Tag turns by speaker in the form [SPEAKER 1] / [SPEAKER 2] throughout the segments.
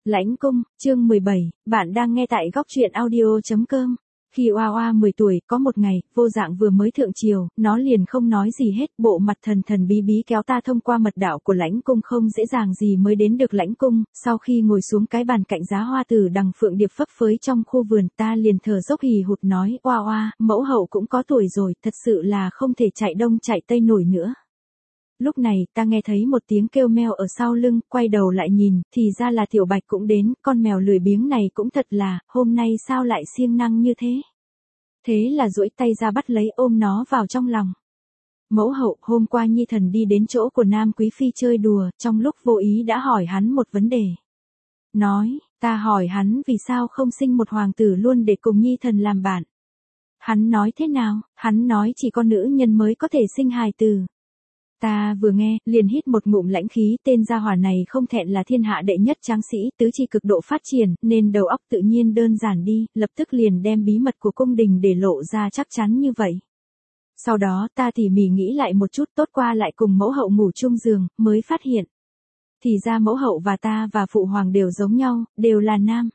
[SPEAKER 1] Lãnh cung, chương 17, bạn đang nghe tại góc truyện audio.com. Khi Oa Oa 10 tuổi, có một ngày, Vô Dạng vừa mới thượng triều, nó liền không nói gì hết, bộ mặt thần thần bí bí kéo ta thông qua mật đạo của lãnh cung, không dễ dàng gì mới đến được lãnh cung. Sau khi ngồi xuống cái bàn cạnh giá hoa tử đằng phượng điệp phấp phới trong khu vườn, ta liền thở dốc hì hụt nói: Oa Oa, mẫu hậu cũng có tuổi rồi, thật sự là không thể chạy đông chạy tây nổi nữa. Lúc này, ta nghe thấy một tiếng kêu meo ở sau lưng, quay đầu lại nhìn, thì ra là Tiểu Bạch cũng đến, con mèo lười biếng này cũng thật là, hôm nay sao lại siêng năng như thế. Thế là duỗi tay ra bắt lấy ôm nó vào trong lòng. Mẫu hậu, hôm qua Nhi thần đi đến chỗ của Nam Quý Phi chơi đùa, trong lúc vô ý đã hỏi hắn một vấn đề. Nói, ta hỏi hắn vì sao không sinh một hoàng tử luôn để cùng Nhi thần làm bạn. Hắn nói thế nào? Hắn nói chỉ có nữ nhân mới có thể sinh hài tử. Ta vừa nghe, liền hít một ngụm lãnh khí, tên gia hỏa này không thẹn là thiên hạ đệ nhất tráng sĩ, tứ chi cực độ phát triển, nên đầu óc tự nhiên đơn giản đi, lập tức liền đem bí mật của cung đình để lộ ra chắc chắn như vậy. Sau đó ta tỉ mỉ nghĩ lại một chút, tốt qua lại cùng mẫu hậu ngủ chung giường, mới phát hiện. Thì ra mẫu hậu và ta và phụ hoàng đều giống nhau, đều là nam.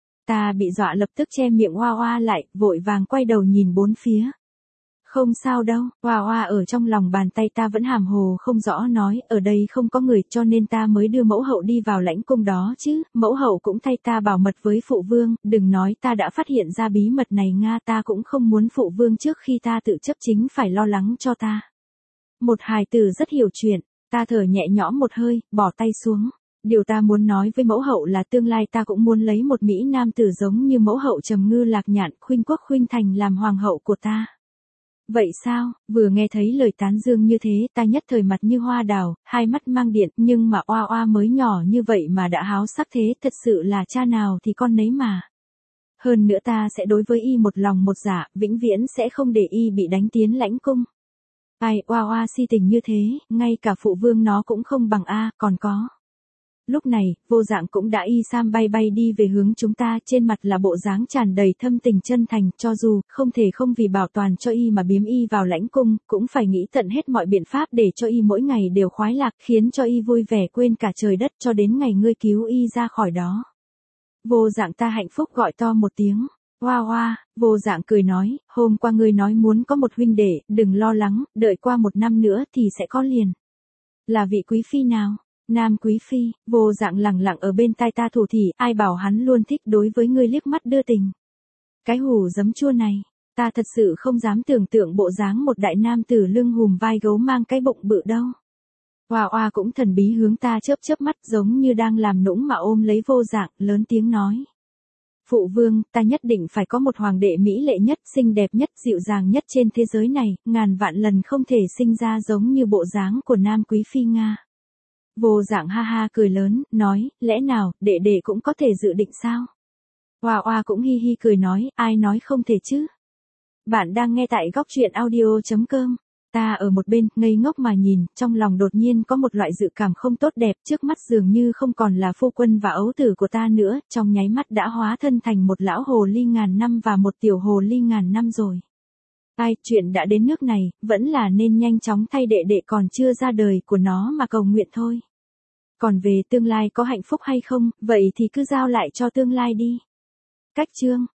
[SPEAKER 1] Ta bị dọa lập tức che miệng Oa Oa lại, vội vàng quay đầu nhìn bốn phía. Không sao đâu, Oa Oa ở trong lòng bàn tay ta vẫn hàm hồ không rõ nói, ở đây không có người cho nên ta mới đưa mẫu hậu đi vào lãnh cung đó chứ, mẫu hậu cũng thay ta bảo mật với phụ vương, đừng nói ta đã phát hiện ra bí mật này Nga, ta cũng không muốn phụ vương trước khi ta tự chấp chính phải lo lắng cho ta. Một hài tử rất hiểu chuyện, ta thở nhẹ nhõm một hơi, bỏ tay xuống. Điều ta muốn nói với mẫu hậu là tương lai ta cũng muốn lấy một mỹ nam tử giống như mẫu hậu Trầm Ngư Lạc Nhạn, khuynh quốc khuynh thành làm hoàng hậu của ta. Vậy sao, vừa nghe thấy lời tán dương như thế, ta nhất thời mặt như hoa đào, hai mắt mang điện, nhưng mà Oa Oa mới nhỏ như vậy mà đã háo sắc thế, thật sự là cha nào thì con nấy mà. Hơn nữa ta sẽ đối với y một lòng một dạ, vĩnh viễn sẽ không để y bị đánh tiến lãnh cung. Ai, Oa Oa si tình như thế, ngay cả phụ vương nó cũng không bằng a, còn có. Lúc này, Vô Dạng cũng đã y sam bay bay đi về hướng chúng ta, trên mặt là bộ dáng tràn đầy thâm tình chân thành, cho dù không thể không vì bảo toàn cho y mà biếm y vào lãnh cung, cũng phải nghĩ tận hết mọi biện pháp để cho y mỗi ngày đều khoái lạc, khiến cho y vui vẻ quên cả trời đất cho đến ngày ngươi cứu y ra khỏi đó. Vô Dạng ta hạnh phúc gọi to một tiếng. Oa Oa, Vô Dạng cười nói, hôm qua ngươi nói muốn có một huynh đệ, đừng lo lắng, đợi qua 1 năm nữa thì sẽ có liền. Là vị quý phi nào? Nam Quý Phi. Vô Dạng lẳng lặng ở bên tai ta thủ thỉ, ai bảo hắn luôn thích đối với ngươi liếc mắt đưa tình. Cái hủ giấm chua này, ta thật sự không dám tưởng tượng bộ dáng một đại nam tử lưng hùm vai gấu mang cái bụng bự đâu. Oa Oa cũng thần bí hướng ta chớp chớp mắt giống như đang làm nũng mà ôm lấy Vô Dạng, lớn tiếng nói. Phụ vương, ta nhất định phải có một hoàng đệ mỹ lệ nhất, xinh đẹp nhất, dịu dàng nhất trên thế giới này, ngàn vạn lần không thể sinh ra giống như bộ dáng của Nam Quý Phi Nga. Vô Dạng ha ha cười lớn, nói, lẽ nào, đệ đệ cũng có thể dự định sao? Oa Oa cũng hi hi cười nói, ai nói không thể chứ? Bạn đang nghe tại góc truyện audio.com. Ta ở một bên, ngây ngốc mà nhìn, trong lòng đột nhiên có một loại dự cảm không tốt đẹp, trước mắt dường như không còn là phu quân và ấu tử của ta nữa, trong nháy mắt đã hóa thân thành một lão hồ ly ngàn năm và một tiểu hồ ly ngàn năm rồi. Ai, chuyện đã đến nước này, vẫn là nên nhanh chóng thay đệ đệ còn chưa ra đời của nó mà cầu nguyện thôi. Còn về tương lai có hạnh phúc hay không, vậy thì cứ giao lại cho tương lai đi. Cách chương.